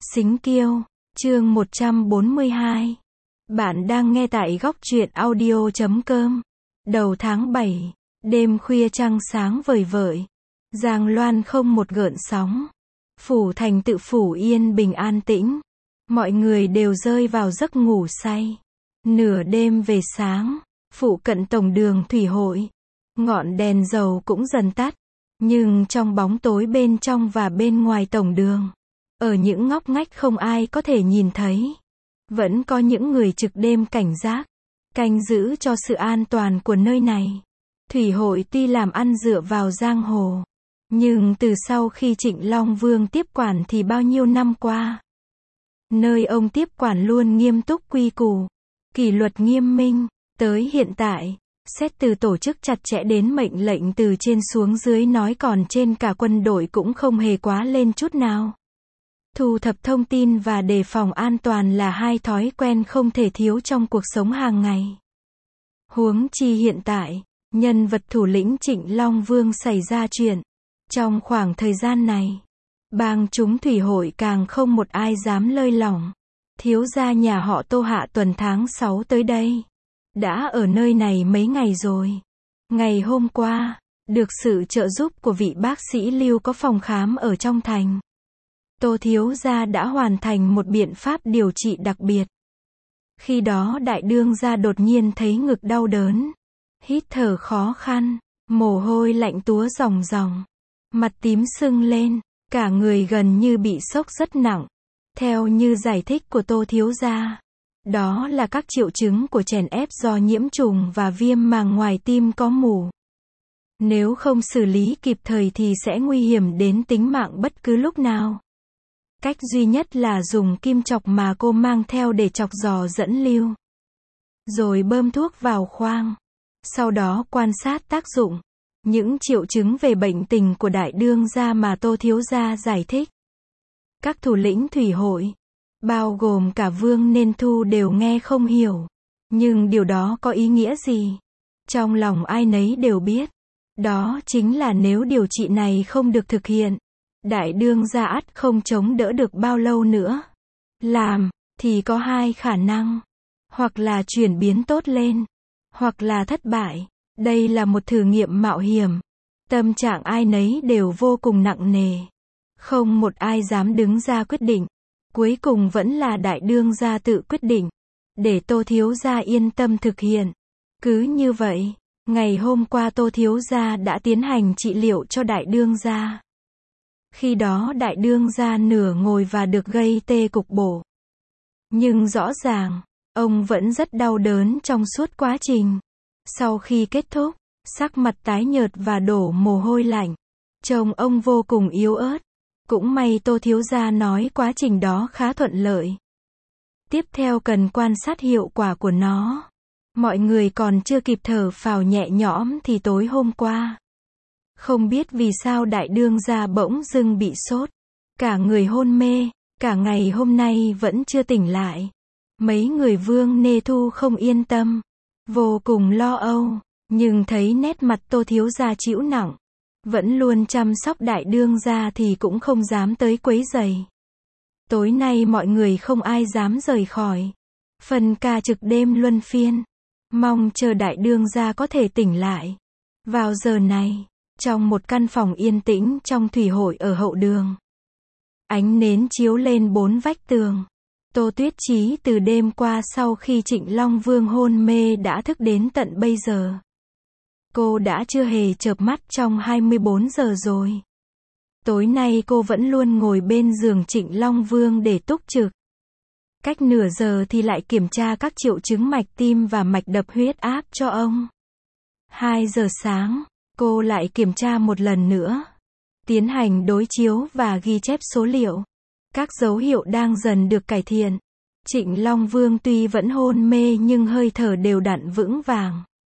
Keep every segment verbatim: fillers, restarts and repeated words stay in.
Xính Kiêu, chương một trăm bốn mươi hai. Bạn đang nghe tại góc truyện audio chấm com. Đầu tháng bảy, đêm khuya trăng sáng vời vợi. Giang Loan không một gợn sóng. Phủ thành tự phủ yên bình an tĩnh. Mọi người đều rơi vào giấc ngủ say. Nửa đêm về sáng, phụ cận tổng đường thủy hội. Ngọn đèn dầu cũng dần tắt. Nhưng trong bóng tối bên trong và bên ngoài tổng đường, ở những ngóc ngách không ai có thể nhìn thấy, vẫn có những người trực đêm cảnh giác, canh giữ cho sự an toàn của nơi này. Thủy hội tuy làm ăn dựa vào giang hồ, nhưng từ sau khi Trịnh Long Vương tiếp quản thì bao nhiêu năm qua, nơi ông tiếp quản luôn nghiêm túc quy củ, kỷ luật nghiêm minh. Tới hiện tại, xét từ tổ chức chặt chẽ đến mệnh lệnh từ trên xuống dưới, nói còn trên cả quân đội cũng không hề quá lên chút nào. Thu thập thông tin và đề phòng an toàn là hai thói quen không thể thiếu trong cuộc sống hàng ngày. Huống chi hiện tại, nhân vật thủ lĩnh Trịnh Long Vương xảy ra chuyện. Trong khoảng thời gian này, bang chúng thủy hội càng không một ai dám lơi lỏng. Thiếu gia nhà họ Tô hạ tuần tháng sáu tới đây. Đã ở nơi này mấy ngày rồi. Ngày hôm qua, được sự trợ giúp của vị bác sĩ Lưu có phòng khám ở trong thành, Tô thiếu gia đã hoàn thành một biện pháp điều trị đặc biệt. Khi đó đại đương gia đột nhiên thấy ngực đau đớn, hít thở khó khăn, mồ hôi lạnh túa ròng ròng, mặt tím sưng lên, cả người gần như bị sốc rất nặng. Theo như giải thích của Tô thiếu gia, đó là các triệu chứng của chèn ép do nhiễm trùng và viêm màng ngoài tim có mủ. Nếu không xử lý kịp thời thì sẽ nguy hiểm đến tính mạng bất cứ lúc nào. Cách duy nhất là dùng kim chọc mà cô mang theo để chọc giò dẫn lưu. Rồi bơm thuốc vào khoang. Sau đó quan sát tác dụng. Những triệu chứng về bệnh tình của đại đương gia mà Tô thiếu gia giải thích. Các thủ lĩnh thủy hội, bao gồm cả Vương Nên Thu, đều nghe không hiểu. Nhưng điều đó có ý nghĩa gì? Trong lòng ai nấy đều biết. Đó chính là nếu điều trị này không được thực hiện, đại đương gia ắt không chống đỡ được bao lâu nữa. Làm, thì có hai khả năng. Hoặc là chuyển biến tốt lên, hoặc là thất bại. Đây là một thử nghiệm mạo hiểm. Tâm trạng ai nấy đều vô cùng nặng nề. Không một ai dám đứng ra quyết định. Cuối cùng vẫn là đại đương gia tự quyết định, để Tô thiếu gia yên tâm thực hiện. Cứ như vậy, ngày hôm qua Tô thiếu gia đã tiến hành trị liệu cho đại đương gia. Khi đó đại đương gia nửa ngồi và được gây tê cục bộ. Nhưng rõ ràng, ông vẫn rất đau đớn trong suốt quá trình. Sau khi kết thúc, sắc mặt tái nhợt và đổ mồ hôi lạnh. Trông ông vô cùng yếu ớt. Cũng may Tô thiếu gia nói quá trình đó khá thuận lợi. Tiếp theo cần quan sát hiệu quả của nó. Mọi người còn chưa kịp thở phào nhẹ nhõm thì tối hôm qua, không biết vì sao đại đương gia bỗng dưng bị sốt. Cả người hôn mê, cả ngày hôm nay vẫn chưa tỉnh lại. Mấy người Vương Nê Thu không yên tâm, vô cùng lo âu, nhưng thấy nét mặt Tô thiếu gia chịu nặng, vẫn luôn chăm sóc đại đương gia thì cũng không dám tới quấy rầy. Tối nay mọi người không ai dám rời khỏi. Phần ca trực đêm luân phiên, mong chờ đại đương gia có thể tỉnh lại. Vào giờ này, trong một căn phòng yên tĩnh trong thủy hội ở hậu đường, ánh nến chiếu lên bốn vách tường. Tô Tuyết Chí từ đêm qua sau khi Trịnh Long Vương hôn mê đã thức đến tận bây giờ. Cô đã chưa hề chợp mắt trong hai mươi bốn giờ rồi. Tối nay cô vẫn luôn ngồi bên giường Trịnh Long Vương để túc trực. Cách nửa giờ thì lại kiểm tra các triệu chứng mạch tim và mạch đập huyết áp cho ông. Hai giờ sáng, cô lại kiểm tra một lần nữa. Tiến hành đối chiếu và ghi chép số liệu. Các dấu hiệu đang dần được cải thiện. Trịnh Long Vương tuy vẫn hôn mê nhưng hơi thở đều đặn vững vàng.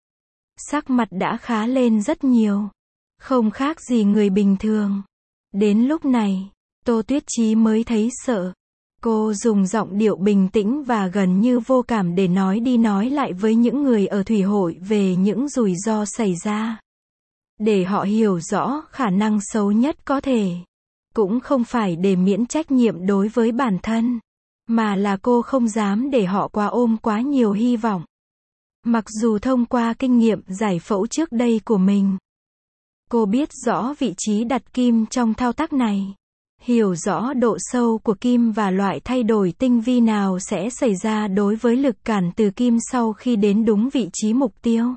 Sắc mặt đã khá lên rất nhiều. Không khác gì người bình thường. Đến lúc này, Tô Tuyết Chí mới thấy sợ. Cô dùng giọng điệu bình tĩnh và gần như vô cảm để nói đi nói lại với những người ở thủy hội về những rủi ro xảy ra. Để họ hiểu rõ khả năng xấu nhất có thể. Cũng không phải để miễn trách nhiệm đối với bản thân, mà là cô không dám để họ quá ôm quá nhiều hy vọng. Mặc dù thông qua kinh nghiệm giải phẫu trước đây của mình, cô biết rõ vị trí đặt kim trong thao tác này, hiểu rõ độ sâu của kim và loại thay đổi tinh vi nào sẽ xảy ra đối với lực cản từ kim sau khi đến đúng vị trí mục tiêu.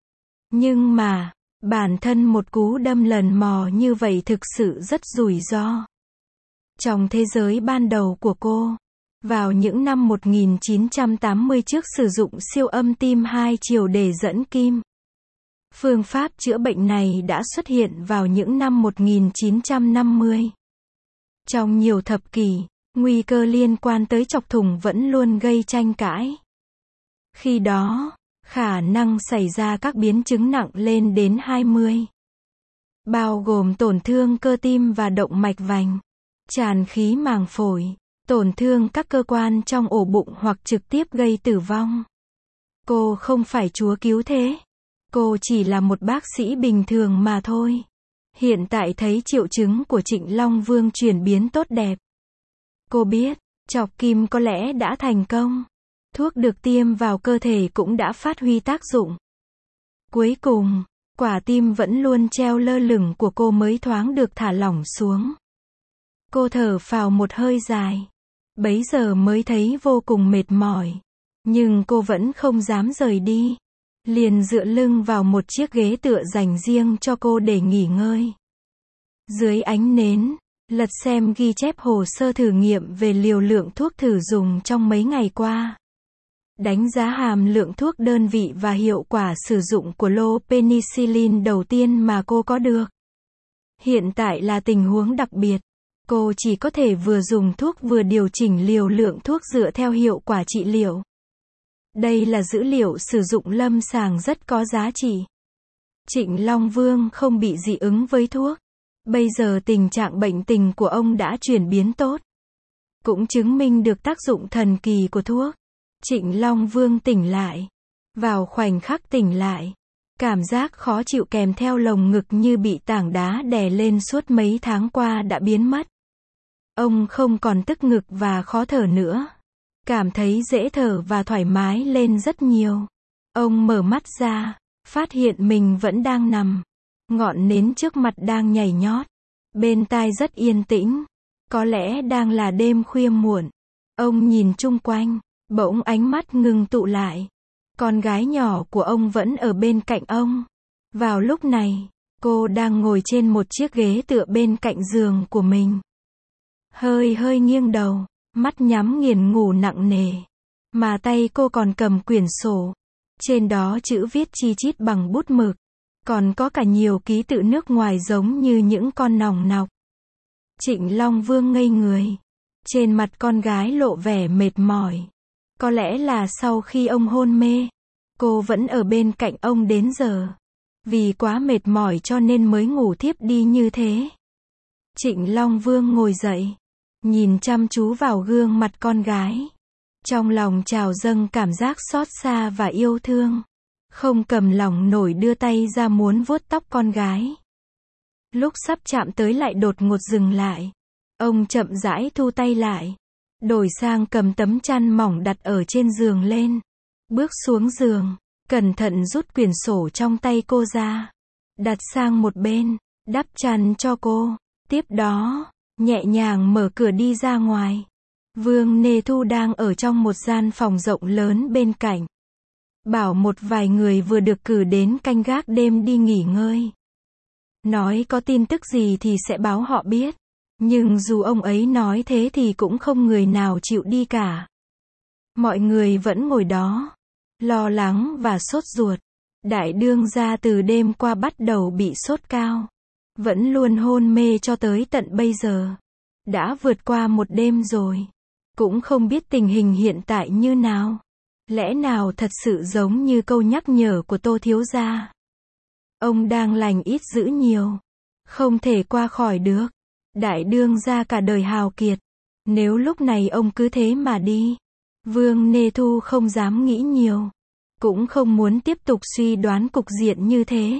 Nhưng mà, bản thân một cú đâm lần mò như vậy thực sự rất rủi ro. Trong thế giới ban đầu của cô, vào những năm một nghìn chín trăm tám mươi trước sử dụng siêu âm tim hai chiều để dẫn kim. Phương pháp chữa bệnh này đã xuất hiện vào những năm một nghìn chín trăm năm mươi. Trong nhiều thập kỷ, nguy cơ liên quan tới chọc thủng vẫn luôn gây tranh cãi. Khi đó, khả năng xảy ra các biến chứng nặng lên đến hai mươi. Bao gồm tổn thương cơ tim và động mạch vành, tràn khí màng phổi, tổn thương các cơ quan trong ổ bụng hoặc trực tiếp gây tử vong. Cô không phải chúa cứu thế. Cô chỉ là một bác sĩ bình thường mà thôi. Hiện tại thấy triệu chứng của Trịnh Long Vương chuyển biến tốt đẹp. Cô biết, chọc kim có lẽ đã thành công. Thuốc được tiêm vào cơ thể cũng đã phát huy tác dụng. Cuối cùng, quả tim vẫn luôn treo lơ lửng của cô mới thoáng được thả lỏng xuống. Cô thở phào một hơi dài. Bấy giờ mới thấy vô cùng mệt mỏi. Nhưng cô vẫn không dám rời đi. Liền dựa lưng vào một chiếc ghế tựa dành riêng cho cô để nghỉ ngơi. Dưới ánh nến, lật xem ghi chép hồ sơ thử nghiệm về liều lượng thuốc thử dùng trong mấy ngày qua. Đánh giá hàm lượng thuốc đơn vị và hiệu quả sử dụng của lô penicillin đầu tiên mà cô có được. Hiện tại là tình huống đặc biệt. Cô chỉ có thể vừa dùng thuốc vừa điều chỉnh liều lượng thuốc dựa theo hiệu quả trị liệu. Đây là dữ liệu sử dụng lâm sàng rất có giá trị. Trịnh Long Vương không bị dị ứng với thuốc. Bây giờ tình trạng bệnh tình của ông đã chuyển biến tốt. Cũng chứng minh được tác dụng thần kỳ của thuốc. Trịnh Long Vương tỉnh lại. Vào khoảnh khắc tỉnh lại, cảm giác khó chịu kèm theo lồng ngực như bị tảng đá đè lên suốt mấy tháng qua đã biến mất. Ông không còn tức ngực và khó thở nữa. Cảm thấy dễ thở và thoải mái lên rất nhiều. Ông mở mắt ra, phát hiện mình vẫn đang nằm. Ngọn nến trước mặt đang nhảy nhót. Bên tai rất yên tĩnh. Có lẽ đang là đêm khuya muộn. Ông nhìn chung quanh, bỗng ánh mắt ngừng tụ lại. Con gái nhỏ của ông vẫn ở bên cạnh ông. Vào lúc này, cô đang ngồi trên một chiếc ghế tựa bên cạnh giường của mình. Hơi hơi nghiêng đầu, mắt nhắm nghiền ngủ nặng nề. Mà tay cô còn cầm quyển sổ. Trên đó chữ viết chi chít bằng bút mực. Còn có cả nhiều ký tự nước ngoài giống như những con nòng nọc. Trịnh Long Vương ngây người. Trên mặt con gái lộ vẻ mệt mỏi. Có lẽ là sau khi ông hôn mê, cô vẫn ở bên cạnh ông đến giờ. Vì quá mệt mỏi cho nên mới ngủ thiếp đi như thế. Trịnh Long Vương ngồi dậy, nhìn chăm chú vào gương mặt con gái. Trong lòng trào dâng cảm giác xót xa và yêu thương. Không cầm lòng nổi đưa tay ra muốn vuốt tóc con gái. Lúc sắp chạm tới lại đột ngột dừng lại. Ông chậm rãi thu tay lại. Đổi sang cầm tấm chăn mỏng đặt ở trên giường lên. Bước xuống giường, cẩn thận rút quyển sổ trong tay cô ra. Đặt sang một bên, đắp chăn cho cô. Tiếp đó, nhẹ nhàng mở cửa đi ra ngoài. Vương Nê Thu đang ở trong một gian phòng rộng lớn bên cạnh. Bảo một vài người vừa được cử đến canh gác đêm đi nghỉ ngơi. Nói có tin tức gì thì sẽ báo họ biết. Nhưng dù ông ấy nói thế thì cũng không người nào chịu đi cả. Mọi người vẫn ngồi đó, lo lắng và sốt ruột. Đại đương gia từ đêm qua bắt đầu bị sốt cao. Vẫn luôn hôn mê cho tới tận bây giờ. Đã vượt qua một đêm rồi. Cũng không biết tình hình hiện tại như nào. Lẽ nào thật sự giống như câu nhắc nhở của Tô thiếu gia. Ông đang lành ít dữ nhiều. Không thể qua khỏi được. Đại đương gia cả đời hào kiệt. Nếu lúc này ông cứ thế mà đi. Vương Nê Thu không dám nghĩ nhiều. Cũng không muốn tiếp tục suy đoán cục diện như thế.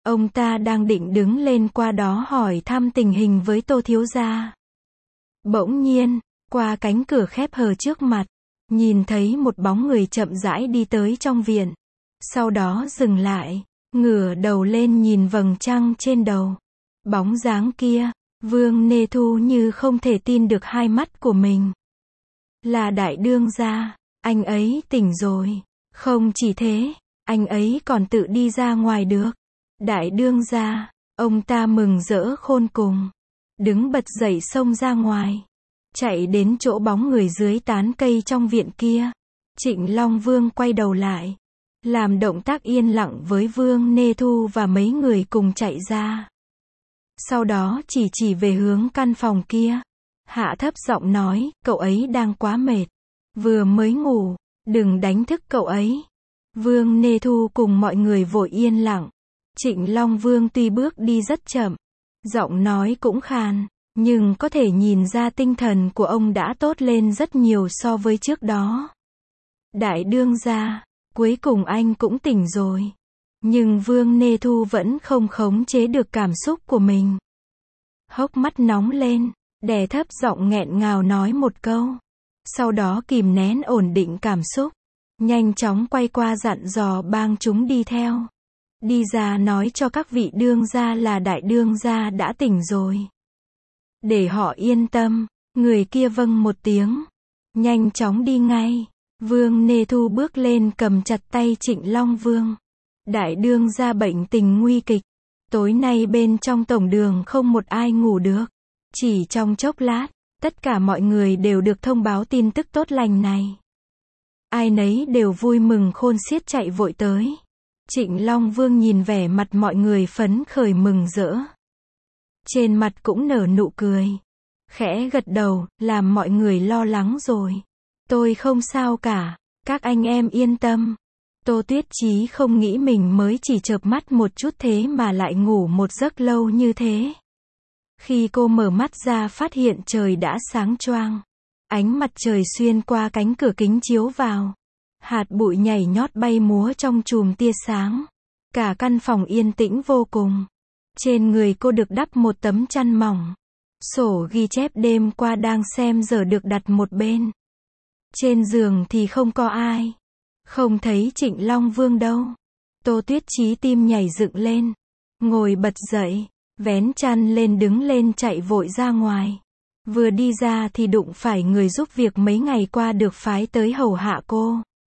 Ông ta đang định đứng lên qua đó hỏi thăm tình hình với Tô thiếu gia. Bỗng nhiên, qua cánh cửa khép hờ trước mặt, nhìn thấy một bóng người chậm rãi đi tới trong viện. Sau đó dừng lại, ngửa đầu lên nhìn vầng trăng trên đầu. Bóng dáng kia, Vương Nê Thu như không thể tin được hai mắt của mình. Là đại đương gia, anh ấy tỉnh rồi. Không chỉ thế, anh ấy còn tự đi ra ngoài được. Đại đương gia, ông ta mừng rỡ khôn cùng. Đứng bật dậy xông ra ngoài. Chạy đến chỗ bóng người dưới tán cây trong viện kia. Trịnh Long Vương quay đầu lại. Làm động tác yên lặng với Vương Nê Thu và mấy người cùng chạy ra. Sau đó chỉ chỉ về hướng căn phòng kia. Hạ thấp giọng nói, cậu ấy đang quá mệt. Vừa mới ngủ, đừng đánh thức cậu ấy. Vương Nê Thu cùng mọi người vội yên lặng. Trịnh Long Vương tuy bước đi rất chậm, giọng nói cũng khàn, nhưng có thể nhìn ra tinh thần của ông đã tốt lên rất nhiều so với trước đó. Đại đương gia, cuối cùng anh cũng tỉnh rồi. Nhưng Vương Nê Thu vẫn không khống chế được cảm xúc của mình. Hốc mắt nóng lên, đè thấp giọng nghẹn ngào nói một câu. Sau đó kìm nén ổn định cảm xúc. Nhanh chóng quay qua dặn dò bang chúng đi theo. Đi ra nói cho các vị đương gia là đại đương gia đã tỉnh rồi. Để họ yên tâm, người kia vâng một tiếng. Nhanh chóng đi ngay. Vương Nê Thu bước lên cầm chặt tay Trịnh Long Vương. Đại đương gia bệnh tình nguy kịch. Tối nay bên trong tổng đường không một ai ngủ được. Chỉ trong chốc lát, tất cả mọi người đều được thông báo tin tức tốt lành này. Ai nấy đều vui mừng khôn xiết chạy vội tới. Trịnh Long Vương nhìn vẻ mặt mọi người phấn khởi mừng rỡ. Trên mặt cũng nở nụ cười. Khẽ gật đầu, làm mọi người lo lắng rồi. Tôi không sao cả, các anh em yên tâm. Tô Tuyết Chí không nghĩ mình mới chỉ chợp mắt một chút thế mà lại ngủ một giấc lâu như thế. Khi cô mở mắt ra phát hiện trời đã sáng choang. Ánh mặt trời xuyên qua cánh cửa kính chiếu vào. Hạt bụi nhảy nhót bay múa trong chùm tia sáng. Cả căn phòng yên tĩnh vô cùng. Trên người cô được đắp một tấm chăn mỏng. Sổ ghi chép đêm qua đang xem giờ được đặt một bên. Trên giường thì không có ai. Không thấy Trịnh Long Vương đâu. Tô Tuyết Chí tim nhảy dựng lên. Ngồi bật dậy, vén chăn lên đứng lên chạy vội ra ngoài. Vừa đi ra thì đụng phải người giúp việc mấy ngày qua được phái tới hầu hạ cô.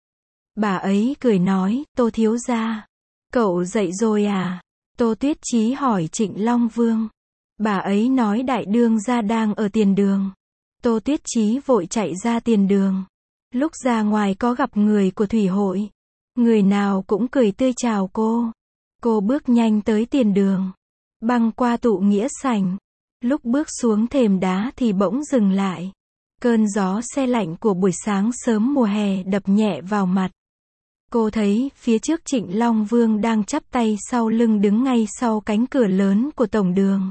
Bà ấy cười nói, Tô thiếu gia, cậu dậy rồi à? Tô Tuyết Chí hỏi Trịnh Long Vương. Bà ấy nói đại đương gia đang ở tiền đường. Tô Tuyết Chí vội chạy ra tiền đường. Lúc ra ngoài có gặp người của thủy hội. Người nào cũng cười tươi chào cô. Cô bước nhanh tới tiền đường. Băng qua tụ nghĩa sảnh. Lúc bước xuống thềm đá thì bỗng dừng lại. Cơn gió se lạnh của buổi sáng sớm mùa hè đập nhẹ vào mặt. Cô thấy phía trước Trịnh Long Vương đang chắp tay sau lưng đứng ngay sau cánh cửa lớn của tổng đường.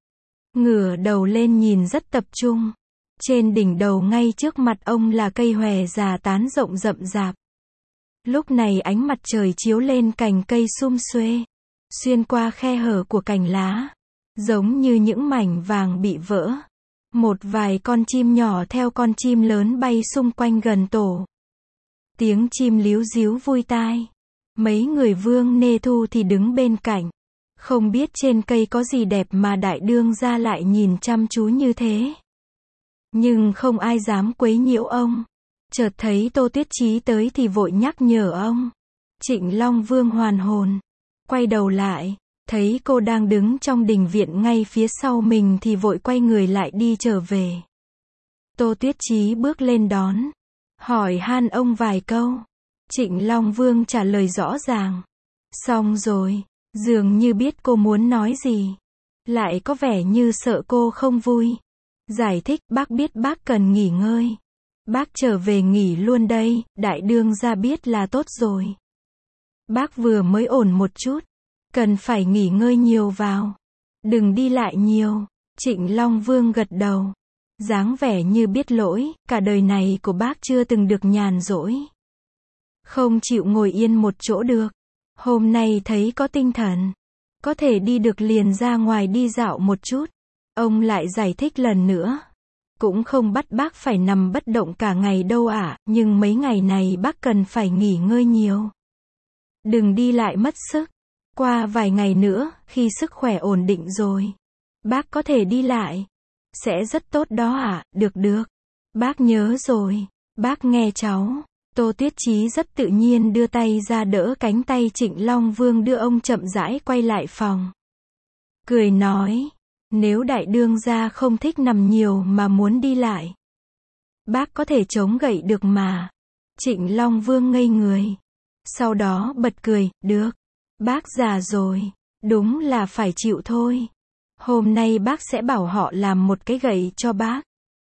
Ngửa đầu lên nhìn rất tập trung. Trên đỉnh đầu ngay trước mặt ông là cây hòe già tán rộng rậm rạp. Lúc này ánh mặt trời chiếu lên cành cây sum xuê, xuyên qua khe hở của cành lá, giống như những mảnh vàng bị vỡ. Một vài con chim nhỏ theo con chim lớn bay xung quanh gần tổ. Tiếng chim líu ríu vui tai. Mấy người Vương Nê Thu thì đứng bên cạnh. Không biết trên cây có gì đẹp mà đại đương gia lại nhìn chăm chú như thế. Nhưng không ai dám quấy nhiễu ông. Chợt thấy Tô Tuyết Chí tới thì vội nhắc nhở ông. Trịnh Long Vương hoàn hồn. Quay đầu lại, thấy cô đang đứng trong đình viện ngay phía sau mình thì vội quay người lại đi trở về. Tô Tuyết Chí bước lên đón. Hỏi han ông vài câu. Trịnh Long Vương trả lời rõ ràng. Xong rồi, dường như biết cô muốn nói gì. Lại có vẻ như sợ cô không vui. Giải thích, bác biết bác cần nghỉ ngơi. Bác trở về nghỉ luôn đây, đại đương gia biết là tốt rồi. Bác vừa mới ổn một chút. Cần phải nghỉ ngơi nhiều vào. Đừng đi lại nhiều. Trịnh Long Vương gật đầu. Dáng vẻ như biết lỗi, cả đời này của bác chưa từng được nhàn rỗi. Không chịu ngồi yên một chỗ được. Hôm nay thấy có tinh thần. Có thể đi được liền ra ngoài đi dạo một chút. Ông lại giải thích lần nữa. Cũng không bắt bác phải nằm bất động cả ngày đâu ạ, nhưng mấy ngày này bác cần phải nghỉ ngơi nhiều. Đừng đi lại mất sức. Qua vài ngày nữa, khi sức khỏe ổn định rồi, bác có thể đi lại. Sẽ rất tốt đó ạ, được được. Bác nhớ rồi. Bác nghe cháu. Tô Tuyết Chí rất tự nhiên đưa tay ra đỡ cánh tay Trịnh Long Vương đưa ông chậm rãi quay lại phòng. Cười nói, nếu đại đương gia không thích nằm nhiều mà muốn đi lại, bác có thể chống gậy được mà. Trịnh Long Vương ngây người. Sau đó bật cười, được. Bác già rồi. Đúng là phải chịu thôi. Hôm nay bác sẽ bảo họ làm một cái gậy cho bác.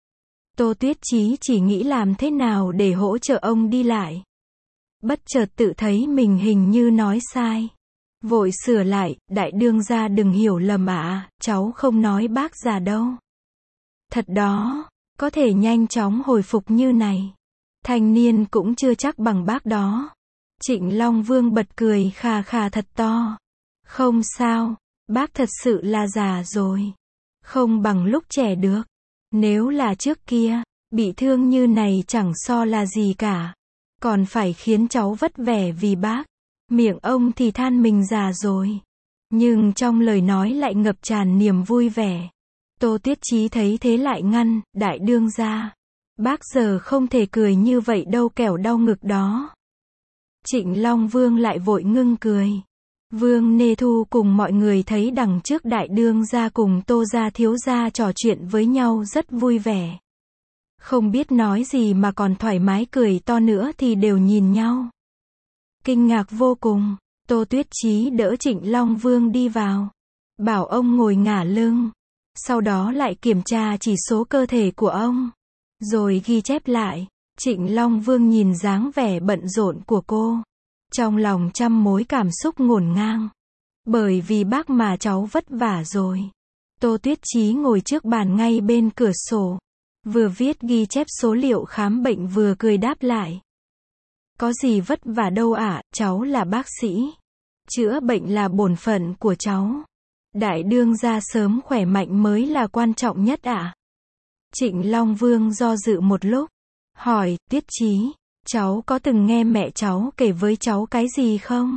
Tô Tuyết Chí chỉ nghĩ làm thế nào để hỗ trợ ông đi lại. Bất chợt tự thấy mình hình như nói sai. Vội sửa lại, đại đương gia đừng hiểu lầm ạ, à, cháu không nói bác già đâu. Thật đó, có thể nhanh chóng hồi phục như này. Thanh niên cũng chưa chắc bằng bác đó. Trịnh Long Vương bật cười khà khà thật to. Không sao, bác thật sự là già rồi. Không bằng lúc trẻ được. Nếu là trước kia, bị thương như này chẳng so là gì cả. Còn phải khiến cháu vất vẻ vì bác. Miệng ông thì than mình già rồi. Nhưng trong lời nói lại ngập tràn niềm vui vẻ. Tô Tuyết Chí thấy thế lại ngăn, đại đương gia. Bác giờ không thể cười như vậy đâu kẻo đau ngực đó. Trịnh Long Vương lại vội ngưng cười. Vương Nê Thu cùng mọi người thấy đằng trước đại đương gia cùng Tô gia thiếu gia trò chuyện với nhau rất vui vẻ. Không biết nói gì mà còn thoải mái cười to nữa thì đều nhìn nhau. Kinh ngạc vô cùng, Tô Tuyết Chí đỡ Trịnh Long Vương đi vào. Bảo ông ngồi ngả lưng. Sau đó lại kiểm tra chỉ số cơ thể của ông. Rồi ghi chép lại. Trịnh Long Vương nhìn dáng vẻ bận rộn của cô. Trong lòng trăm mối cảm xúc ngổn ngang. Bởi vì bác mà cháu vất vả rồi. Tô Tuyết Chí ngồi trước bàn ngay bên cửa sổ. Vừa viết ghi chép số liệu khám bệnh vừa cười đáp lại. Có gì vất vả đâu ạ, à, cháu là bác sĩ. Chữa bệnh là bổn phận của cháu. Đại đương gia sớm khỏe mạnh mới là quan trọng nhất ạ. À? Trịnh Long Vương do dự một lúc. Hỏi, Tuyết Chí, cháu có từng nghe mẹ cháu kể với cháu cái gì không?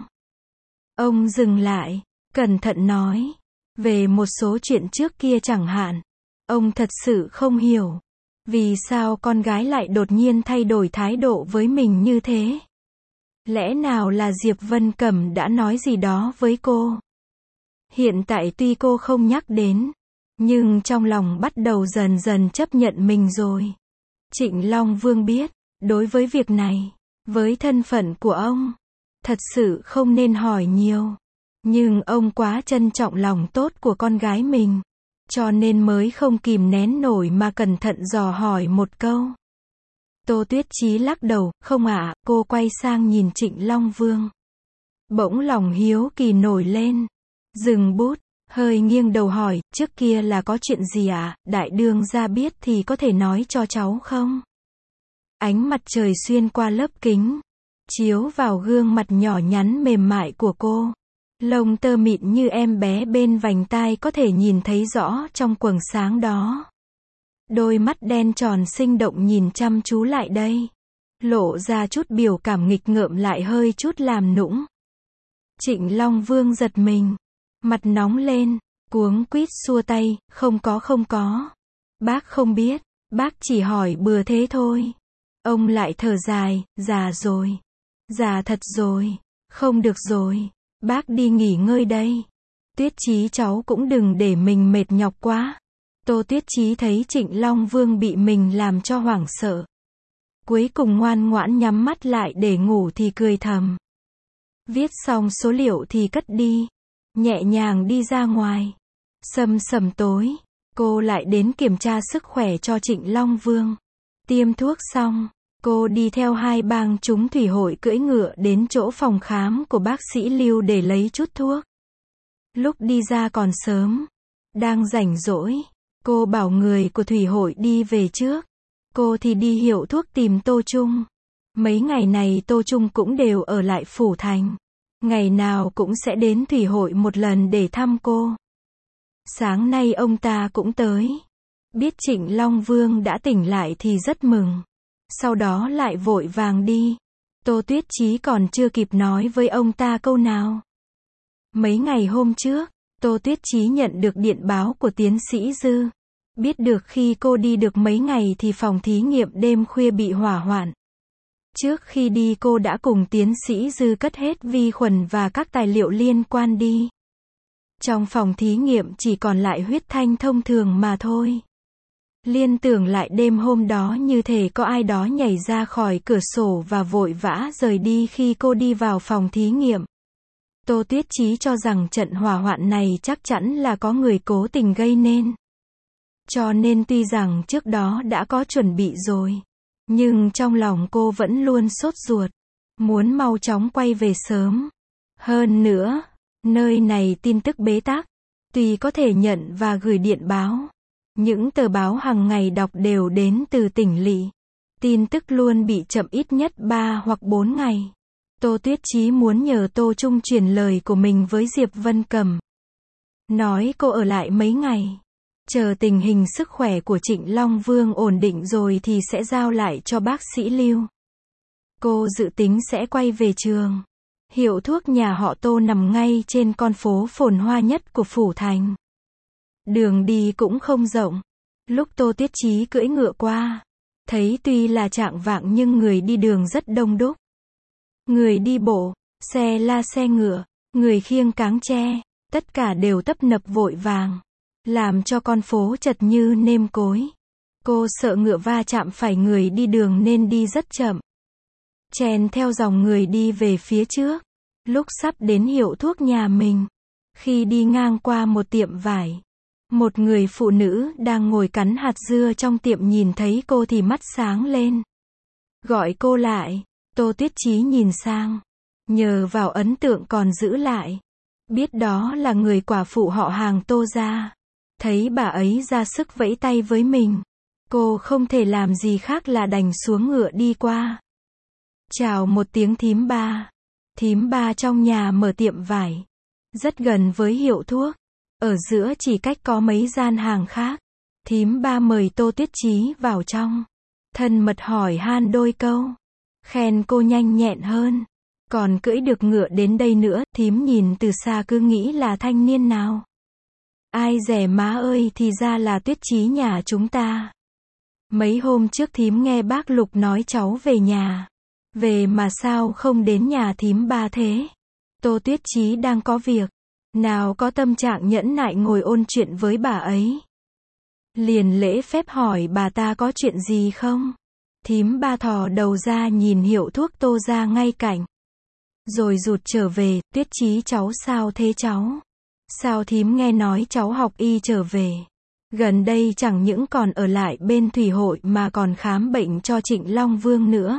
Ông dừng lại, cẩn thận nói. Về một số chuyện trước kia chẳng hạn. Ông thật sự không hiểu. Vì sao con gái lại đột nhiên thay đổi thái độ với mình như thế? Lẽ nào là Diệp Vân Cẩm đã nói gì đó với cô? Hiện tại tuy cô không nhắc đến, nhưng trong lòng bắt đầu dần dần chấp nhận mình rồi. Trịnh Long Vương biết, đối với việc này, với thân phận của ông, thật sự không nên hỏi nhiều. Nhưng ông quá trân trọng lòng tốt của con gái mình. Cho nên mới không kìm nén nổi mà cẩn thận dò hỏi một câu. Tô Tuyết Chí lắc đầu, không ạ, à, cô quay sang nhìn Trịnh Long Vương. Bỗng lòng hiếu kỳ nổi lên. Dừng bút, hơi nghiêng đầu hỏi, trước kia là có chuyện gì ạ, à? Đại đương gia biết thì có thể nói cho cháu không? Ánh mặt trời xuyên qua lớp kính, chiếu vào gương mặt nhỏ nhắn mềm mại của cô. Lông tơ mịn như em bé bên vành tai có thể nhìn thấy rõ trong quầng sáng đó. Đôi mắt đen tròn sinh động nhìn chăm chú lại đây. Lộ ra chút biểu cảm nghịch ngợm lại hơi chút làm nũng. Trịnh Long Vương giật mình. Mặt nóng lên, cuống quýt xua tay, không có không có. Bác không biết, bác chỉ hỏi bừa thế thôi. Ông lại thở dài, già rồi. Già thật rồi, không được rồi. Bác đi nghỉ ngơi đây. Tuyết Chí cháu cũng đừng để mình mệt nhọc quá. Tô Tuyết Chí thấy Trịnh Long Vương bị mình làm cho hoảng sợ. Cuối cùng ngoan ngoãn nhắm mắt lại để ngủ thì cười thầm. Viết xong số liệu thì cất đi. Nhẹ nhàng đi ra ngoài. Sầm sầm tối, cô lại đến kiểm tra sức khỏe cho Trịnh Long Vương. Tiêm thuốc xong, cô đi theo hai bang chúng thủy hội cưỡi ngựa đến chỗ phòng khám của bác sĩ Lưu để lấy chút thuốc. Lúc đi ra còn sớm, đang rảnh rỗi, cô bảo người của thủy hội đi về trước. Cô thì đi hiệu thuốc tìm Tô Trung. Mấy ngày này Tô Trung cũng đều ở lại phủ thành. Ngày nào cũng sẽ đến thủy hội một lần để thăm cô. Sáng nay ông ta cũng tới. Biết Trịnh Long Vương đã tỉnh lại thì rất mừng. Sau đó lại vội vàng đi. Tô Tuyết Chí còn chưa kịp nói với ông ta câu nào. Mấy ngày hôm trước, Tô Tuyết Chí nhận được điện báo của tiến sĩ Dư. Biết được khi cô đi được mấy ngày thì phòng thí nghiệm đêm khuya bị hỏa hoạn. Trước khi đi cô đã cùng tiến sĩ Dư cất hết vi khuẩn và các tài liệu liên quan đi. Trong phòng thí nghiệm chỉ còn lại huyết thanh thông thường mà thôi. Liên tưởng lại đêm hôm đó như thể có ai đó nhảy ra khỏi cửa sổ và vội vã rời đi khi cô đi vào phòng thí nghiệm. Tô Tuyết Chí cho rằng trận hỏa hoạn này chắc chắn là có người cố tình gây nên. Cho nên tuy rằng trước đó đã có chuẩn bị rồi, nhưng trong lòng cô vẫn luôn sốt ruột, muốn mau chóng quay về sớm. Hơn nữa, nơi này tin tức bế tắc, tuy có thể nhận và gửi điện báo, những tờ báo hàng ngày đọc đều đến từ tỉnh lỵ. Tin tức luôn bị chậm ít nhất ba hoặc bốn ngày. Tô Tuyết Chí muốn nhờ Tô Trung truyền lời của mình với Diệp Vân Cầm. Nói cô ở lại mấy ngày. Chờ tình hình sức khỏe của Trịnh Long Vương ổn định rồi thì sẽ giao lại cho bác sĩ Lưu. Cô dự tính sẽ quay về trường. Hiệu thuốc nhà họ Tô nằm ngay trên con phố phồn hoa nhất của Phủ Thành. Đường đi cũng không rộng. Lúc Tô Tuyết Chí cưỡi ngựa qua, thấy tuy là chạng vạng nhưng người đi đường rất đông đúc. Người đi bộ, xe la xe ngựa, người khiêng cáng tre, tất cả đều tấp nập vội vàng, làm cho con phố chật như nêm cối. Cô sợ ngựa va chạm phải người đi đường nên đi rất chậm. Chèn theo dòng người đi về phía trước. Lúc sắp đến hiệu thuốc nhà mình, khi đi ngang qua một tiệm vải, một người phụ nữ đang ngồi cắn hạt dưa trong tiệm nhìn thấy cô thì mắt sáng lên. Gọi cô lại. Tô Tuyết Chí nhìn sang. Nhờ vào ấn tượng còn giữ lại. Biết đó là người quả phụ họ hàng Tô gia. Thấy bà ấy ra sức vẫy tay với mình. Cô không thể làm gì khác là đành xuống ngựa đi qua. Chào một tiếng thím ba. Thím ba trong nhà mở tiệm vải. Rất gần với hiệu thuốc. Ở giữa chỉ cách có mấy gian hàng khác. Thím ba mời Tô Tuyết Chí vào trong. Thân mật hỏi han đôi câu. Khen cô nhanh nhẹn hơn. Còn cưỡi được ngựa đến đây nữa. Thím nhìn từ xa cứ nghĩ là thanh niên nào. Ai dè má ơi, thì ra là Tuyết Chí nhà chúng ta. Mấy hôm trước thím nghe bác Lục nói cháu về nhà. Về mà sao không đến nhà thím ba thế? Tô Tuyết Chí đang có việc. Nào có tâm trạng nhẫn nại ngồi ôn chuyện với bà ấy. Liền lễ phép hỏi bà ta có chuyện gì không? Thím ba thò đầu ra nhìn hiệu thuốc Tô gia ngay cạnh. Rồi rụt trở về. Tuyết Chí cháu sao thế cháu? Sao thím nghe nói cháu học y trở về? Gần đây chẳng những còn ở lại bên thủy hội mà còn khám bệnh cho Trịnh Long Vương nữa.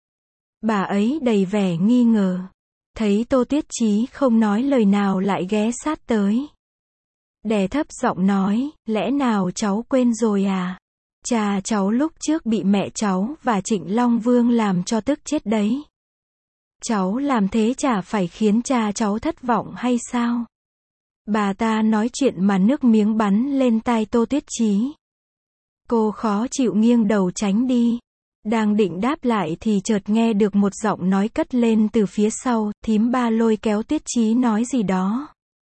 Bà ấy đầy vẻ nghi ngờ. Thấy Tô Tuyết Chí không nói lời nào lại ghé sát tới. Đè thấp giọng nói, lẽ nào cháu quên rồi à? Cha cháu lúc trước bị mẹ cháu và Trịnh Long Vương làm cho tức chết đấy. Cháu làm thế chả phải khiến cha cháu thất vọng hay sao? Bà ta nói chuyện mà nước miếng bắn lên tai Tô Tuyết Chí. Cô khó chịu nghiêng đầu tránh đi. Đang định đáp lại thì chợt nghe được một giọng nói cất lên từ phía sau. Thím ba lôi kéo Tuyết Chí nói gì đó.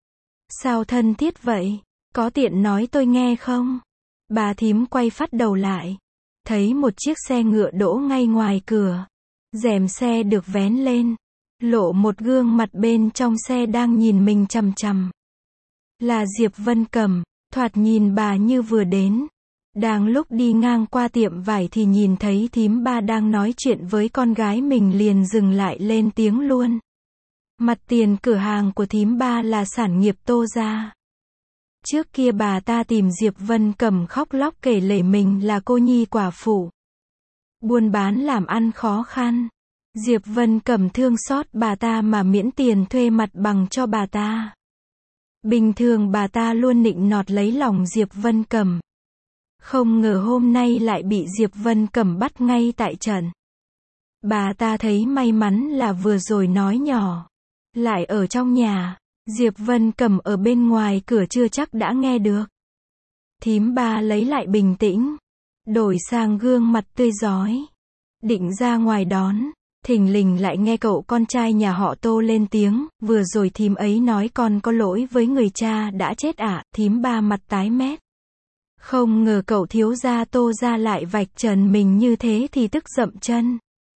Sao thân thiết vậy? Có tiện nói tôi nghe không? Bà thím quay phắt đầu lại. Thấy một chiếc xe ngựa đỗ ngay ngoài cửa. Rèm xe được vén lên. Lộ một gương mặt bên trong xe đang nhìn mình chằm chằm. Là Diệp Vân Cầm. Thoạt nhìn bà như vừa đến. Đang lúc đi ngang qua tiệm vải thì nhìn thấy thím ba đang nói chuyện với con gái mình liền dừng lại lên tiếng luôn. Mặt tiền cửa hàng của thím ba là sản nghiệp Tô gia. Trước kia bà ta tìm Diệp Vân Cầm khóc lóc kể lể mình là cô nhi quả phụ. Buôn bán làm ăn khó khăn. Diệp Vân Cầm thương xót bà ta mà miễn tiền thuê mặt bằng cho bà ta. Bình thường bà ta luôn nịnh nọt lấy lòng Diệp Vân Cầm. Không ngờ hôm nay lại bị Diệp Vân Cầm bắt ngay tại trận. Bà ta thấy may mắn là vừa rồi nói nhỏ. lại ở trong nhà. Diệp Vân Cẩm ở bên ngoài cửa chưa chắc đã nghe được. Thím ba lấy lại bình tĩnh, đổi sang gương mặt tươi rói, định ra ngoài đón, thình lình lại nghe cậu con trai nhà họ Tô lên tiếng, vừa rồi thím ấy nói con có lỗi với người cha đã chết ạ. À? Thím ba mặt tái mét. Không ngờ cậu thiếu gia Tô gia lại vạch trần mình như thế thì tức dậm chân.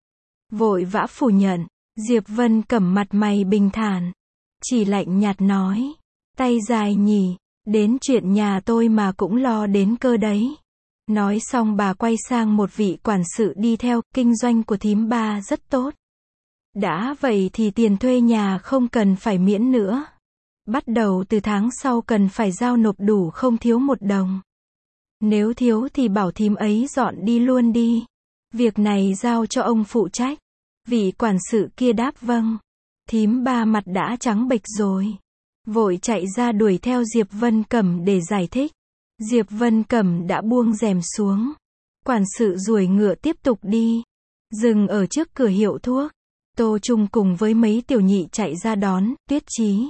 Vội vã phủ nhận. Diệp Vân Cẩm mặt mày bình thản, chỉ lạnh nhạt nói, tay dài nhỉ, đến chuyện nhà tôi mà cũng lo đến cơ đấy. Nói xong bà quay sang một vị quản sự đi theo, kinh doanh của thím ba rất tốt. Đã vậy thì tiền thuê nhà không cần phải miễn nữa. Bắt đầu từ tháng sau cần phải giao nộp đủ không thiếu một đồng. Nếu thiếu thì bảo thím ấy dọn đi luôn đi. Việc này giao cho ông phụ trách. Vị quản sự kia đáp vâng. Thím ba mặt đã trắng bệch rồi. Vội chạy ra đuổi theo Diệp Vân Cẩm để giải thích. Diệp Vân Cẩm đã buông rèm xuống. Quản sự ruổi ngựa tiếp tục đi. Dừng ở trước cửa hiệu thuốc. Tô Trung cùng với mấy tiểu nhị chạy ra đón, Tuyết Chí.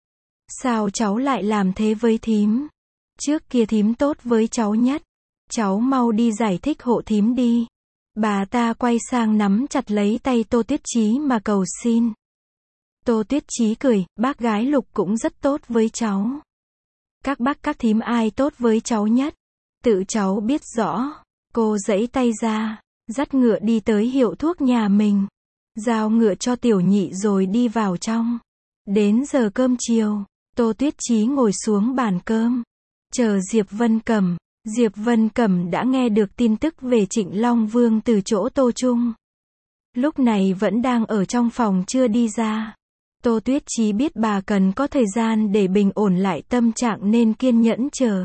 Sao cháu lại làm thế với thím? Trước kia thím tốt với cháu nhất. Cháu mau đi giải thích hộ thím đi. Bà ta quay sang nắm chặt lấy tay Tô Tuyết Chí mà cầu xin. Tô Tuyết Chí cười, bác gái Lục cũng rất tốt với cháu. Các bác các thím ai tốt với cháu nhất? Tự cháu biết rõ. Cô giãy tay ra, dắt ngựa đi tới hiệu thuốc nhà mình. Giao ngựa cho tiểu nhị rồi đi vào trong. Đến giờ cơm chiều, Tô Tuyết Chí ngồi xuống bàn cơm. Chờ Diệp Vân Cẩm. Diệp Vân Cẩm đã nghe được tin tức về Trịnh Long Vương từ chỗ Tô Trung. Lúc này vẫn đang ở trong phòng chưa đi ra. Tô Tuyết Chí biết bà cần có thời gian để bình ổn lại tâm trạng nên kiên nhẫn chờ.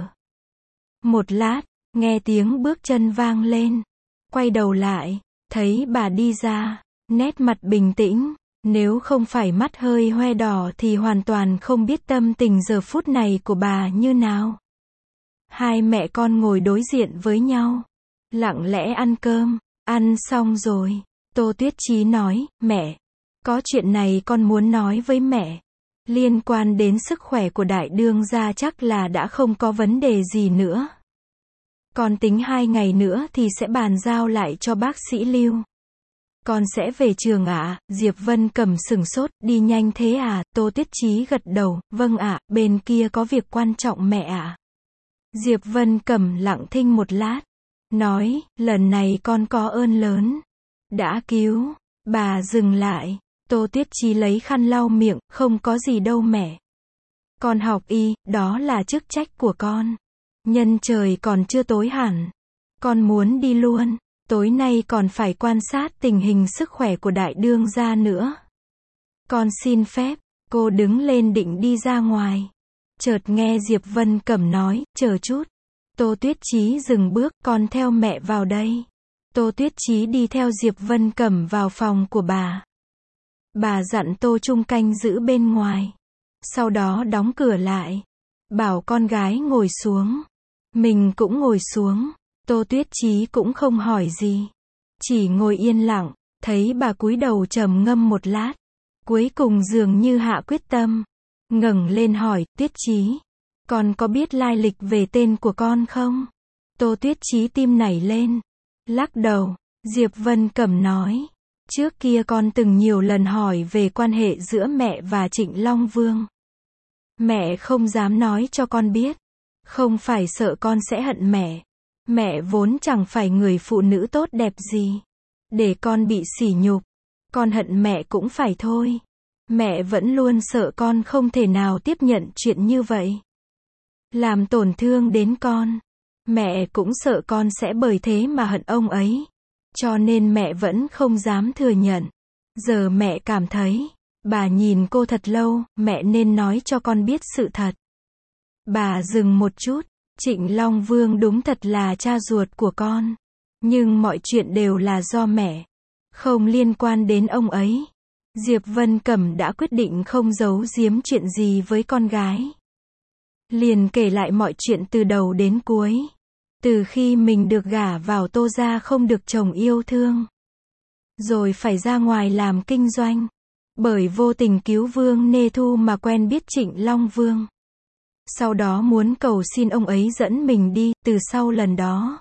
Một lát, nghe tiếng bước chân vang lên. Quay đầu lại, thấy bà đi ra, nét mặt bình tĩnh. Nếu không phải mắt hơi hoe đỏ thì hoàn toàn không biết tâm tình giờ phút này của bà như nào. Hai mẹ con ngồi đối diện với nhau, lặng lẽ ăn cơm. Ăn xong rồi, Tô Tuyết Chí nói, mẹ, có chuyện này con muốn nói với mẹ. Liên quan đến sức khỏe của đại đương gia chắc là đã không có vấn đề gì nữa. Con tính hai ngày nữa thì sẽ bàn giao lại cho bác sĩ Lưu. Con sẽ về trường ạ. À? Diệp Vân Cẩm sừng sốt, đi nhanh thế à? Tô Tuyết Chí gật đầu, vâng ạ, à, bên kia có việc quan trọng mẹ ạ. À. Diệp Vân Cẩm lặng thinh một lát, nói, lần này con có ơn lớn. Đã cứu. Bà dừng lại. Tô Tuyết Chí lấy khăn lau miệng, không có gì đâu mẹ. Con học y, đó là chức trách của con. Nhân trời còn chưa tối hẳn. Con muốn đi luôn. Tối nay còn phải quan sát tình hình sức khỏe của đại đương gia nữa. Con xin phép. Cô đứng lên định đi ra ngoài. Chợt nghe Diệp Vân Cẩm nói, chờ chút. Tô Tuyết Chí dừng bước, con theo mẹ vào đây. Tô Tuyết Chí đi theo Diệp Vân Cẩm vào phòng của bà. Bà dặn Tô Trung canh giữ bên ngoài. Sau đó đóng cửa lại. Bảo con gái ngồi xuống. Mình cũng ngồi xuống. Tô Tuyết Chí cũng không hỏi gì. Chỉ ngồi yên lặng. Thấy bà cúi đầu trầm ngâm một lát. Cuối cùng dường như hạ quyết tâm. Ngẩng lên hỏi, Tuyết Chí, con có biết lai lịch về tên của con không? Tô Tuyết Chí tim nảy lên. Lắc đầu. Diệp Vân Cẩm nói. Trước kia con từng nhiều lần hỏi về quan hệ giữa mẹ và Trịnh Long Vương. Mẹ không dám nói cho con biết. Không phải sợ con sẽ hận mẹ. Mẹ vốn chẳng phải người phụ nữ tốt đẹp gì. Để con bị sỉ nhục. Con hận mẹ cũng phải thôi. Mẹ vẫn luôn sợ con không thể nào tiếp nhận chuyện như vậy. Làm tổn thương đến con. Mẹ cũng sợ con sẽ bởi thế mà hận ông ấy. Cho nên mẹ vẫn không dám thừa nhận. Giờ mẹ cảm thấy, bà nhìn cô thật lâu, mẹ nên nói cho con biết sự thật. Bà dừng một chút, Trịnh Long Vương đúng thật là cha ruột của con. Nhưng mọi chuyện đều là do mẹ. Không liên quan đến ông ấy. Diệp Vân Cẩm đã quyết định không giấu giếm chuyện gì với con gái. Liền kể lại mọi chuyện từ đầu đến cuối. Từ khi mình được gả vào Tô gia không được chồng yêu thương. Rồi phải ra ngoài làm kinh doanh. Bởi vô tình cứu Vương Nê Thu mà quen biết Trịnh Long Vương. Sau đó muốn cầu xin ông ấy dẫn mình đi, từ sau lần đó,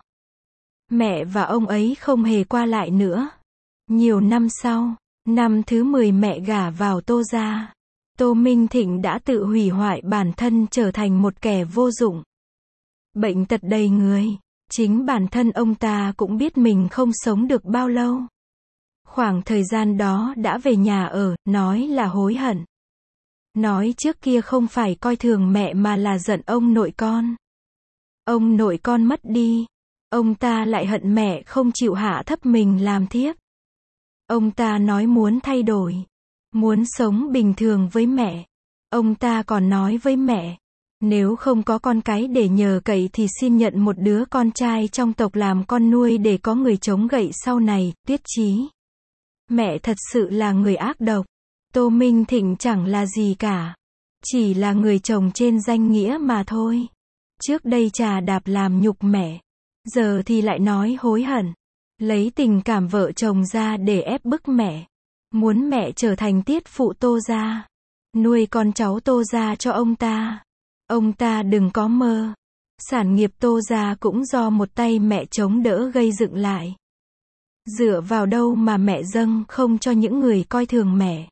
mẹ và ông ấy không hề qua lại nữa. Nhiều năm sau, năm thứ mười mẹ gả vào Tô gia, Tô Minh Thịnh đã tự hủy hoại bản thân trở thành một kẻ vô dụng. Bệnh tật đầy người, chính bản thân ông ta cũng biết mình không sống được bao lâu. Khoảng thời gian đó đã về nhà ở, nói là hối hận. Nói trước kia không phải coi thường mẹ mà là giận ông nội con. Ông nội con mất đi, ông ta lại hận mẹ không chịu hạ thấp mình làm thiếp. Ông ta nói muốn thay đổi, muốn sống bình thường với mẹ. Ông ta còn nói với mẹ, nếu không có con cái để nhờ cậy thì xin nhận một đứa con trai trong tộc làm con nuôi để có người chống gậy sau này. Tuyết Chí, mẹ thật sự là người ác độc. Tô Minh Thịnh chẳng là gì cả, chỉ là người chồng trên danh nghĩa mà thôi. Trước đây trà đạp làm nhục mẹ, giờ thì lại nói hối hận, lấy tình cảm vợ chồng ra để ép bức mẹ, muốn mẹ trở thành tiết phụ Tô gia, nuôi con cháu Tô gia cho ông ta. Ông ta đừng có mơ, sản nghiệp Tô gia cũng do một tay mẹ chống đỡ gây dựng lại. Dựa vào đâu mà mẹ dâng không cho những người coi thường mẹ.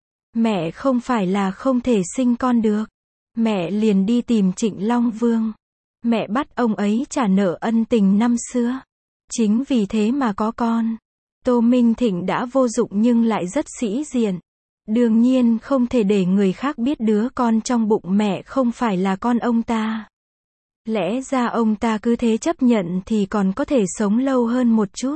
Mẹ không phải là không thể sinh con được. Mẹ liền đi tìm Trịnh Long Vương. Mẹ bắt ông ấy trả nợ ân tình năm xưa. Chính vì thế mà có con. Tô Minh Thịnh đã vô dụng nhưng lại rất sĩ diện. Đương nhiên không thể để người khác biết đứa con trong bụng mẹ không phải là con ông ta. Lẽ ra ông ta cứ thế chấp nhận thì còn có thể sống lâu hơn một chút.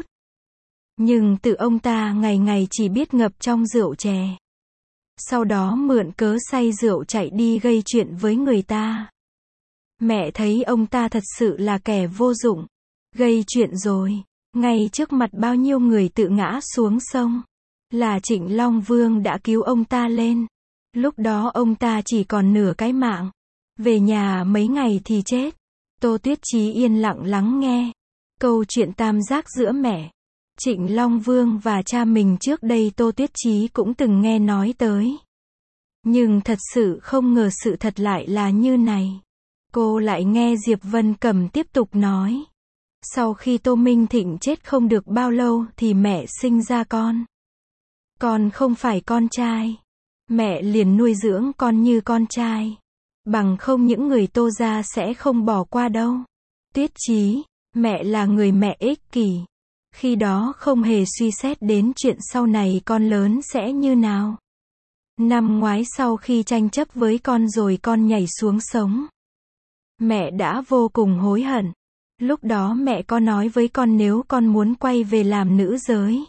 Nhưng tự ông ta ngày ngày chỉ biết ngập trong rượu chè. Sau đó mượn cớ say rượu chạy đi gây chuyện với người ta. Mẹ thấy ông ta thật sự là kẻ vô dụng. Gây chuyện rồi, ngay trước mặt bao nhiêu người tự ngã xuống sông. Là Trịnh Long Vương đã cứu ông ta lên. Lúc đó ông ta chỉ còn nửa cái mạng. Về nhà mấy ngày thì chết. Tô Tuyết Chí yên lặng lắng nghe. Câu chuyện tam giác giữa mẹ, Trịnh Long Vương và cha mình trước đây Tô Tuyết Chí cũng từng nghe nói tới. Nhưng thật sự không ngờ sự thật lại là như này. Cô lại nghe Diệp Vân Cẩm tiếp tục nói. Sau khi Tô Minh Thịnh chết không được bao lâu thì mẹ sinh ra con. Con không phải con trai. Mẹ liền nuôi dưỡng con như con trai. Bằng không những người Tô gia sẽ không bỏ qua đâu. Tuyết Chí, mẹ là người mẹ ích kỷ. Khi đó không hề suy xét đến chuyện sau này con lớn sẽ như nào. Năm ngoái sau khi tranh chấp với con rồi con nhảy xuống sống. Mẹ đã vô cùng hối hận. Lúc đó mẹ có nói với con nếu con muốn quay về làm nữ giới,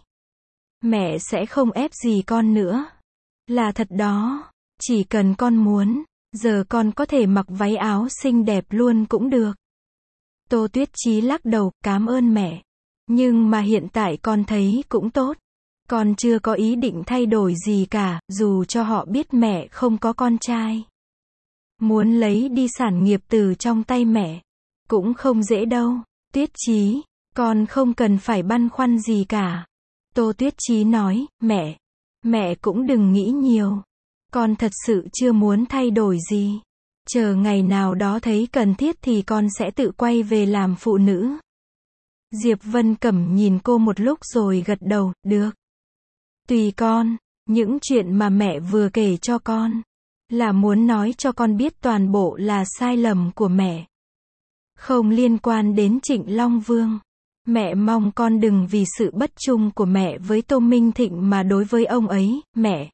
mẹ sẽ không ép gì con nữa. Là thật đó. Chỉ cần con muốn, giờ con có thể mặc váy áo xinh đẹp luôn cũng được. Tô Tuyết Chí lắc đầu, cảm ơn mẹ. Nhưng mà hiện tại con thấy cũng tốt. Con chưa có ý định thay đổi gì cả, dù cho họ biết mẹ không có con trai. Muốn lấy đi sản nghiệp từ trong tay mẹ, cũng không dễ đâu. Tuyết Chí, con không cần phải băn khoăn gì cả. Tô Tuyết Chí nói, mẹ, mẹ cũng đừng nghĩ nhiều. Con thật sự chưa muốn thay đổi gì. Chờ ngày nào đó thấy cần thiết thì con sẽ tự quay về làm phụ nữ. Diệp Vân Cẩm nhìn cô một lúc rồi gật đầu, được. Tùy con, những chuyện mà mẹ vừa kể cho con, là muốn nói cho con biết toàn bộ là sai lầm của mẹ. Không liên quan đến Trịnh Long Vương. Mẹ mong con đừng vì sự bất trung của mẹ với Tô Minh Thịnh mà đối với ông ấy, mẹ.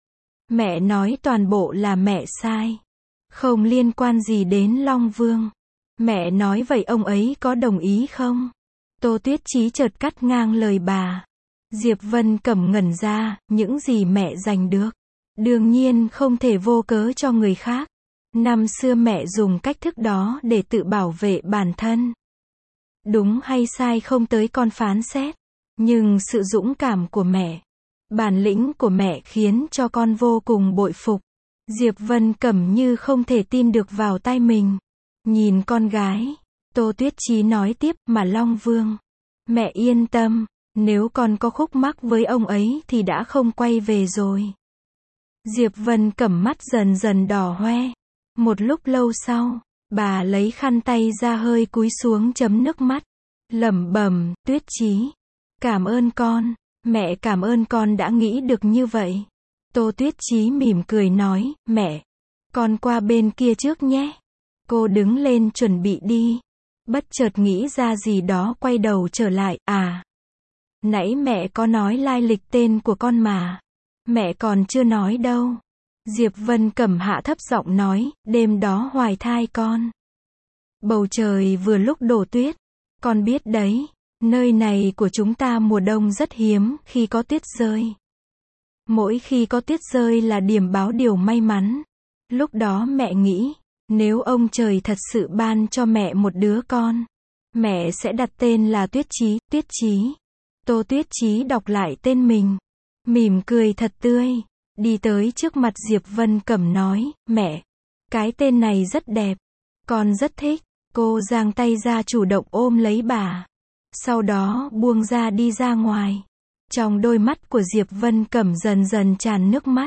Mẹ nói toàn bộ là mẹ sai. Không liên quan gì đến Long Vương. Mẹ nói vậy ông ấy có đồng ý không? Tô Tuyết Chí chợt cắt ngang lời bà. Diệp Vân Cẩm ngẩn ra, những gì mẹ giành được, đương nhiên không thể vô cớ cho người khác. Năm xưa mẹ dùng cách thức đó để tự bảo vệ bản thân. Đúng hay sai không tới con phán xét. Nhưng sự dũng cảm của mẹ, bản lĩnh của mẹ khiến cho con vô cùng bội phục. Diệp Vân Cẩm như không thể tin được vào tai mình. Nhìn con gái, Tô Tuyết Chí nói tiếp, mà Long Vương, mẹ yên tâm, nếu con có khúc mắc với ông ấy thì đã không quay về rồi. Diệp Vân Cẩm mắt dần dần đỏ hoe. Một lúc lâu sau, bà lấy khăn tay ra hơi cúi xuống chấm nước mắt. Lẩm bẩm, Tuyết Chí. Cảm ơn con. Mẹ cảm ơn con đã nghĩ được như vậy. Tô Tuyết Chí mỉm cười nói, mẹ. Con qua bên kia trước nhé. Cô đứng lên chuẩn bị đi. Bất chợt nghĩ ra gì đó quay đầu trở lại, à. Nãy mẹ có nói lai lịch tên của con mà. Mẹ còn chưa nói đâu. Diệp Vân Cẩm hạ thấp giọng nói, đêm đó hoài thai con. Bầu trời vừa lúc đổ tuyết. Con biết đấy, nơi này của chúng ta mùa đông rất hiếm khi có tuyết rơi. Mỗi khi có tuyết rơi là điểm báo điều may mắn. Lúc đó mẹ nghĩ, nếu ông trời thật sự ban cho mẹ một đứa con, mẹ sẽ đặt tên là Tuyết Chí, Tuyết Chí. Tô Tuyết Chí đọc lại tên mình, mỉm cười thật tươi, đi tới trước mặt Diệp Vân Cẩm nói, mẹ, cái tên này rất đẹp, con rất thích. Cô giang tay ra chủ động ôm lấy bà, sau đó buông ra đi ra ngoài. Trong đôi mắt của Diệp Vân Cẩm dần dần tràn nước mắt.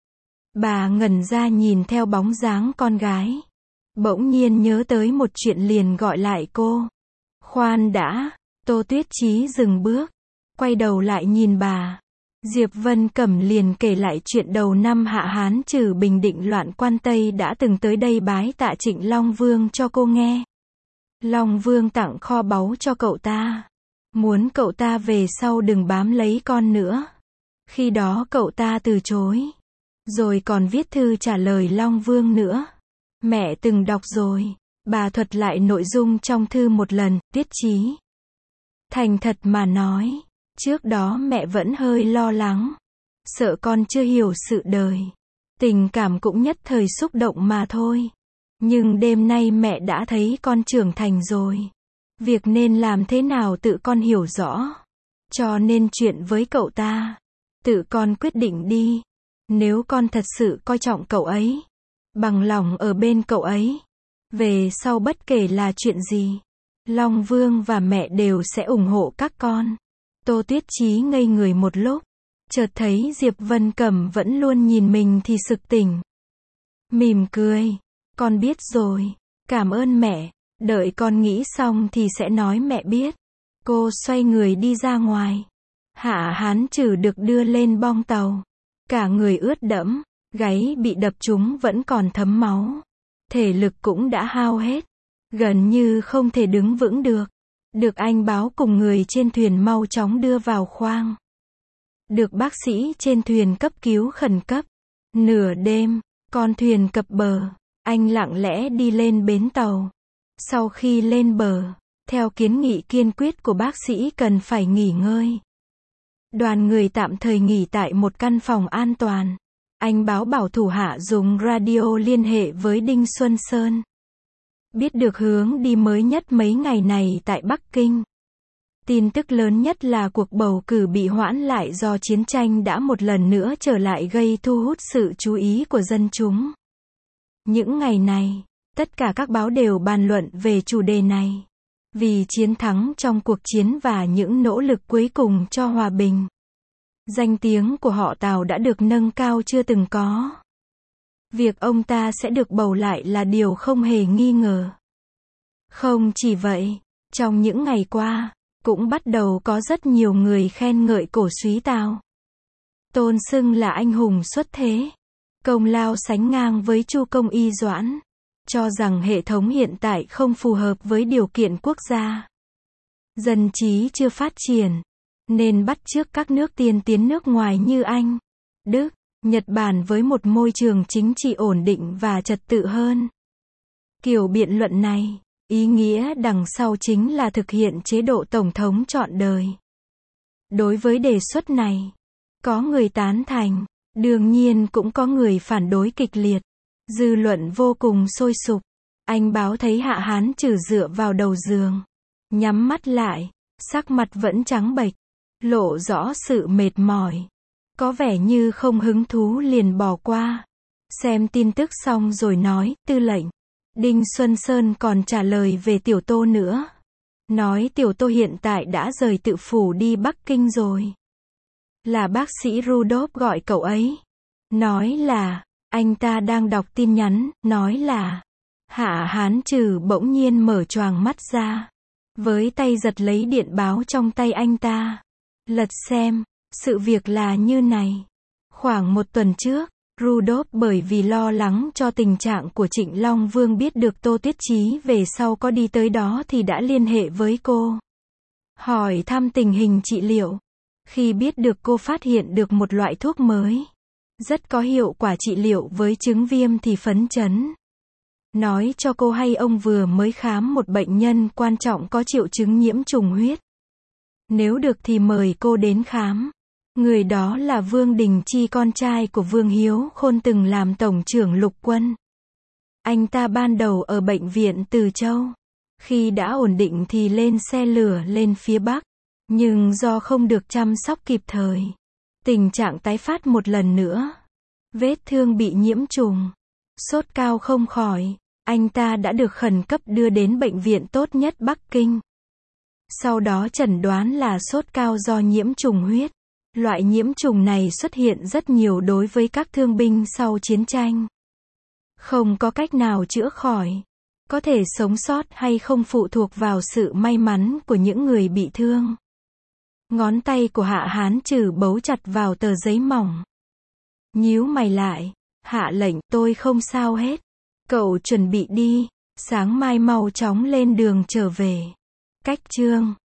Bà ngẩn ra nhìn theo bóng dáng con gái. Bỗng nhiên nhớ tới một chuyện liền gọi lại cô. Khoan đã, Tô Tuyết Chí dừng bước, quay đầu lại nhìn bà. Diệp Vân Cẩm liền kể lại chuyện đầu năm Hạ Hán trừ Bình Định loạn quan Tây đã từng tới đây bái tạ Trịnh Long Vương cho cô nghe. Long Vương tặng kho báu cho cậu ta. Muốn cậu ta về sau đừng bám lấy con nữa. Khi đó cậu ta từ chối. Rồi còn viết thư trả lời Long Vương nữa. Mẹ từng đọc rồi. Bà thuật lại nội dung trong thư một lần, Tuyết Chí. Thành thật mà nói, trước đó mẹ vẫn hơi lo lắng. Sợ con chưa hiểu sự đời. Tình cảm cũng nhất thời xúc động mà thôi. Nhưng đêm nay mẹ đã thấy con trưởng thành rồi. Việc nên làm thế nào tự con hiểu rõ. Cho nên chuyện với cậu ta, tự con quyết định đi. Nếu con thật sự coi trọng cậu ấy, bằng lòng ở bên cậu ấy, về sau bất kể là chuyện gì, Long Vương và mẹ đều sẽ ủng hộ các con. Tô Tuyết Chí ngây người một lúc, chợt thấy Diệp Vân Cẩm vẫn luôn nhìn mình thì sực tỉnh. Mỉm cười, con biết rồi, cảm ơn mẹ, đợi con nghĩ xong thì sẽ nói mẹ biết. Cô xoay người đi ra ngoài. Hạ Hán trừ được đưa lên bong tàu. Cả người ướt đẫm, gáy bị đập trúng vẫn còn thấm máu. Thể lực cũng đã hao hết, gần như không thể đứng vững được. Được anh báo cùng người trên thuyền mau chóng đưa vào khoang. Được bác sĩ trên thuyền cấp cứu khẩn cấp. Nửa đêm, con thuyền cập bờ, anh lặng lẽ đi lên bến tàu. Sau khi lên bờ, theo kiến nghị kiên quyết của bác sĩ cần phải nghỉ ngơi. Đoàn người tạm thời nghỉ tại một căn phòng an toàn. Anh báo bảo thủ hạ dùng radio liên hệ với Đinh Xuân Sơn. Biết được hướng đi mới nhất mấy ngày này tại Bắc Kinh. Tin tức lớn nhất là cuộc bầu cử bị hoãn lại do chiến tranh đã một lần nữa trở lại gây thu hút sự chú ý của dân chúng. Những ngày này, tất cả các báo đều bàn luận về chủ đề này. Vì chiến thắng trong cuộc chiến và những nỗ lực cuối cùng cho hòa bình. Danh tiếng của họ Tào đã được nâng cao chưa từng có. Việc ông ta sẽ được bầu lại là điều không hề nghi ngờ. Không chỉ vậy, trong những ngày qua, cũng bắt đầu có rất nhiều người khen ngợi cổ súy Tào. Tôn xưng là anh hùng xuất thế. Công lao sánh ngang với Chu Công Y Doãn. Cho rằng hệ thống hiện tại không phù hợp với điều kiện quốc gia. Dân trí chưa phát triển, nên bắt chước các nước tiên tiến nước ngoài như Anh, Đức, Nhật Bản với một môi trường chính trị ổn định và trật tự hơn. Kiểu biện luận này, ý nghĩa đằng sau chính là thực hiện chế độ tổng thống trọn đời. Đối với đề xuất này, có người tán thành, đương nhiên cũng có người phản đối kịch liệt. Dư luận vô cùng sôi sục. Anh báo thấy Hạ Hán trừ dựa vào đầu giường, nhắm mắt lại, sắc mặt vẫn trắng bệch, lộ rõ sự mệt mỏi. Có vẻ như không hứng thú liền bỏ qua. Xem tin tức xong rồi nói, tư lệnh. Đinh Xuân Sơn còn trả lời về Tiểu Tô nữa. Nói Tiểu Tô hiện tại đã rời tự phủ đi Bắc Kinh rồi. Là bác sĩ Rudolph gọi cậu ấy. Nói là, anh ta đang đọc tin nhắn, nói là, Hạ Hán Trừ bỗng nhiên mở choàng mắt ra. Với tay giật lấy điện báo trong tay anh ta. Lật xem, sự việc là như này. Khoảng một tuần trước, Rudolph bởi vì lo lắng cho tình trạng của Trịnh Long Vương biết được Tô Tuyết Chí về sau có đi tới đó thì đã liên hệ với cô. Hỏi thăm tình hình trị liệu. Khi biết được cô phát hiện được một loại thuốc mới, rất có hiệu quả trị liệu với chứng viêm thì phấn chấn. Nói cho cô hay ông vừa mới khám một bệnh nhân quan trọng có triệu chứng nhiễm trùng huyết. Nếu được thì mời cô đến khám. Người đó là Vương Đình Chi, con trai của Vương Hiếu Khôn từng làm tổng trưởng lục quân. Anh ta ban đầu ở bệnh viện Từ Châu. Khi đã ổn định thì lên xe lửa lên phía Bắc. Nhưng do không được chăm sóc kịp thời, tình trạng tái phát một lần nữa. Vết thương bị nhiễm trùng. Sốt cao không khỏi. Anh ta đã được khẩn cấp đưa đến bệnh viện tốt nhất Bắc Kinh. Sau đó chẩn đoán là sốt cao do nhiễm trùng huyết. Loại nhiễm trùng này xuất hiện rất nhiều đối với các thương binh sau chiến tranh. Không có cách nào chữa khỏi. Có thể sống sót hay không phụ thuộc vào sự may mắn của những người bị thương. Ngón tay của Hạ Hán Trừ bấu chặt vào tờ giấy mỏng. Nhíu mày lại. Hạ lệnh, tôi không sao hết. Cậu chuẩn bị đi. Sáng mai mau chóng lên đường trở về. Cách chương